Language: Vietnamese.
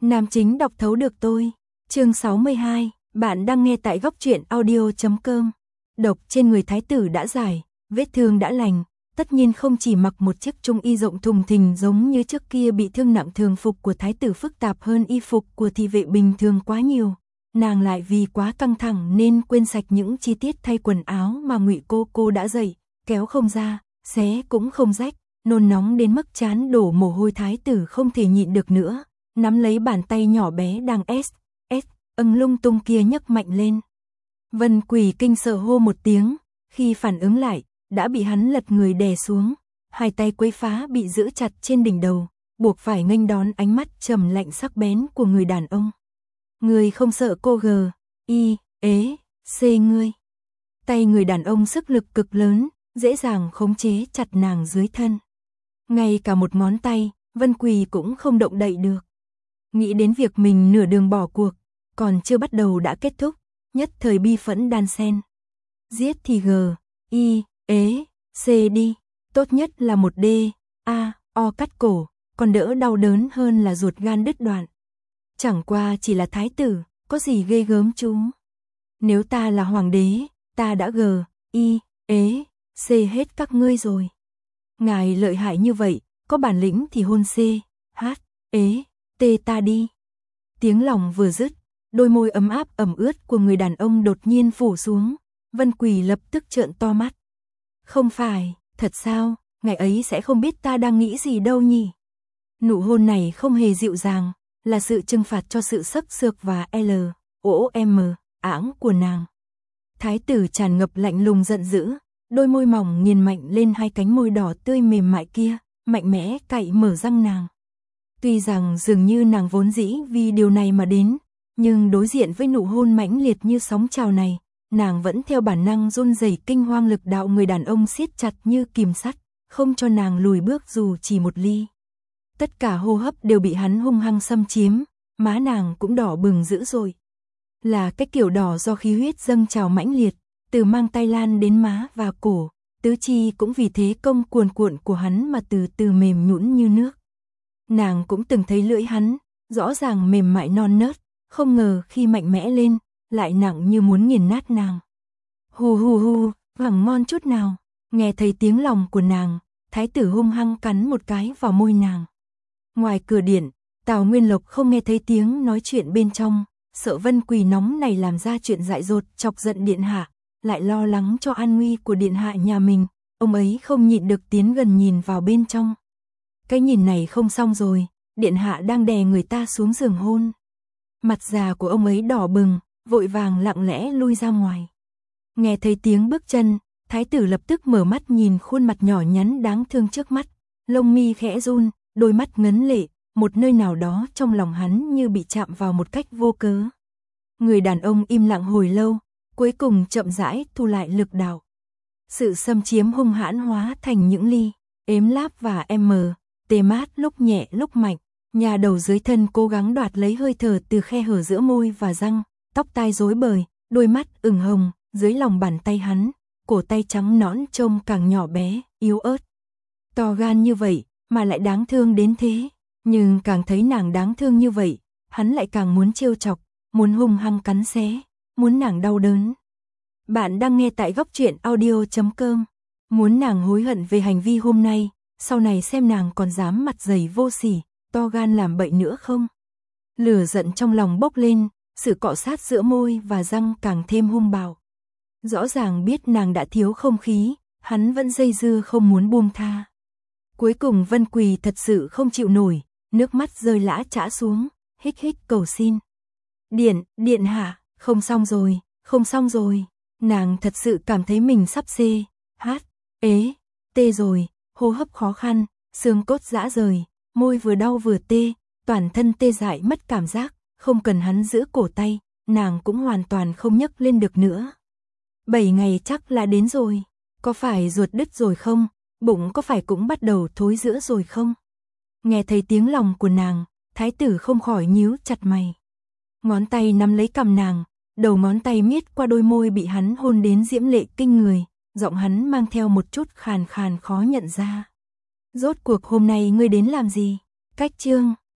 Nam chính đọc thấu được tôi. Chương 62, bạn đang nghe tại góc truyện audio.com. Độc trên người thái tử đã giải, vết thương đã lành, tất nhiên không chỉ mặc một chiếc trung y rộng thùng thình giống như trước kia, bị thương nặng. Thường phục của thái tử phức tạp hơn y phục của thị vệ bình thường quá nhiều. Nàng lại vì quá căng thẳng nên quên sạch những chi tiết thay quần áo mà Ngụy cô đã dạy, kéo không ra, xé cũng không rách, nôn nóng đến mức trán đổ mồ hôi. Thái tử không thể nhịn được nữa, nắm lấy bàn tay nhỏ bé đang lung tung kia nhấc mạnh lên. Vân Quỳ kinh sợ hô một tiếng, khi phản ứng lại, đã bị hắn lật người đè xuống, hai tay quấy phá bị giữ chặt trên đỉnh đầu, buộc phải nghênh đón ánh mắt trầm lạnh sắc bén của người đàn ông. Người không sợ cô ngươi. Tay người đàn ông sức lực cực lớn, dễ dàng khống chế chặt nàng dưới thân. Ngay cả một ngón tay, Vân Quỳ cũng không động đậy được. Nghĩ đến việc mình nửa đường bỏ cuộc, còn chưa bắt đầu đã kết thúc, nhất thời bi phẫn đan xen. Giết thì đi, tốt nhất là một o cắt cổ, còn đỡ đau đớn hơn là ruột gan đứt đoạn. Chẳng qua chỉ là thái tử, có gì ghê gớm chú. Nếu ta là hoàng đế, ta đã hết các ngươi rồi. Ngài lợi hại như vậy, có bản lĩnh thì hôn ta đi. Tiếng lòng vừa dứt, đôi môi ấm áp ẩm ướt của người đàn ông đột nhiên phủ xuống. Vân Quỳ lập tức trợn to mắt. Không phải, thật sao, ngày ấy sẽ không biết ta đang nghĩ gì đâu nhỉ. Nụ hôn này không hề dịu dàng, là sự trừng phạt cho sự sắc sược và áng của nàng. Thái tử tràn ngập lạnh lùng giận dữ, đôi môi mỏng nghiền mạnh lên hai cánh môi đỏ tươi mềm mại kia, mạnh mẽ cạy mở răng nàng. Tuy rằng dường như nàng vốn dĩ vì điều này mà đến, nhưng đối diện với nụ hôn mãnh liệt như sóng trào này, nàng vẫn theo bản năng run rẩy. Kinh hoang lực đạo người đàn ông siết chặt như kìm sắt, không cho nàng lùi bước dù chỉ một ly. Tất cả hô hấp đều bị hắn hung hăng xâm chiếm, má nàng cũng đỏ bừng dữ dội. Là cái kiểu đỏ do khí huyết dâng trào mãnh liệt, từ mang tay lan đến má và cổ, tứ chi cũng vì thế công cuồn cuộn của hắn mà từ từ mềm nhũn như nước. Nàng cũng từng thấy lưỡi hắn, rõ ràng mềm mại non nớt, không ngờ khi mạnh mẽ lên, lại nặng như muốn nghiền nát nàng. Hù, chẳng ngon chút nào. Nghe thấy tiếng lòng của nàng, thái tử hung hăng cắn một cái vào môi nàng. Ngoài cửa điện, Tào Nguyên Lộc không nghe thấy tiếng nói chuyện bên trong, sợ Vân Quỳ nóng này làm ra chuyện dại dột chọc giận điện hạ, lại lo lắng cho an nguy của điện hạ nhà mình, ông ấy không nhịn được tiến gần nhìn vào bên trong. Cái nhìn này không xong rồi, điện hạ đang đè người ta xuống giường hôn. Mặt già của ông ấy đỏ bừng, vội vàng lặng lẽ lui ra ngoài. Nghe thấy tiếng bước chân, thái tử lập tức mở mắt nhìn khuôn mặt nhỏ nhắn đáng thương trước mắt, lông mi khẽ run, đôi mắt ngấn lệ, một nơi nào đó trong lòng hắn như bị chạm vào một cách vô cớ. Người đàn ông im lặng hồi lâu, cuối cùng chậm rãi thu lại lực đạo. Sự xâm chiếm hung hãn hóa thành những ly, ếm láp và tê mát lúc nhẹ lúc mạnh. Nhà đầu dưới thân cố gắng đoạt lấy hơi thở từ khe hở giữa môi và răng, tóc tai rối bời, đôi mắt ửng hồng, dưới lòng bàn tay hắn, cổ tay trắng nõn trông càng nhỏ bé, yếu ớt. To gan như vậy, mà lại đáng thương đến thế, nhưng càng thấy nàng đáng thương như vậy, hắn lại càng muốn trêu chọc, muốn hung hăng cắn xé, muốn nàng đau đớn. Bạn đang nghe tại góc truyện audio.com, muốn nàng hối hận về hành vi hôm nay, sau này xem nàng còn dám mặt dày vô sỉ, to gan làm bậy nữa không. Lửa giận trong lòng bốc lên, sự cọ sát giữa môi và răng càng thêm hung bạo. Rõ ràng biết nàng đã thiếu không khí, hắn vẫn dây dưa không muốn buông tha. Cuối cùng Vân Quỳ thật sự không chịu nổi, nước mắt rơi lã chã xuống, hích cầu xin. Điện hạ, không xong rồi. Nàng thật sự cảm thấy mình sắp tê rồi, hô hấp khó khăn, xương cốt rã rời, môi vừa đau vừa tê, toàn thân tê dại mất cảm giác, không cần hắn giữ cổ tay, nàng cũng hoàn toàn không nhấc lên được nữa. 7 ngày chắc là đến rồi, có phải ruột đứt rồi không, bụng có phải cũng bắt đầu thối rữa rồi không? Nghe thấy tiếng lòng của nàng, thái tử không khỏi nhíu chặt mày. Ngón tay nắm lấy cằm nàng, đầu ngón tay miết qua đôi môi bị hắn hôn đến diễm lệ kinh người, giọng hắn mang theo một chút khàn khàn khó nhận ra. Rốt cuộc hôm nay ngươi đến làm gì? Cách chương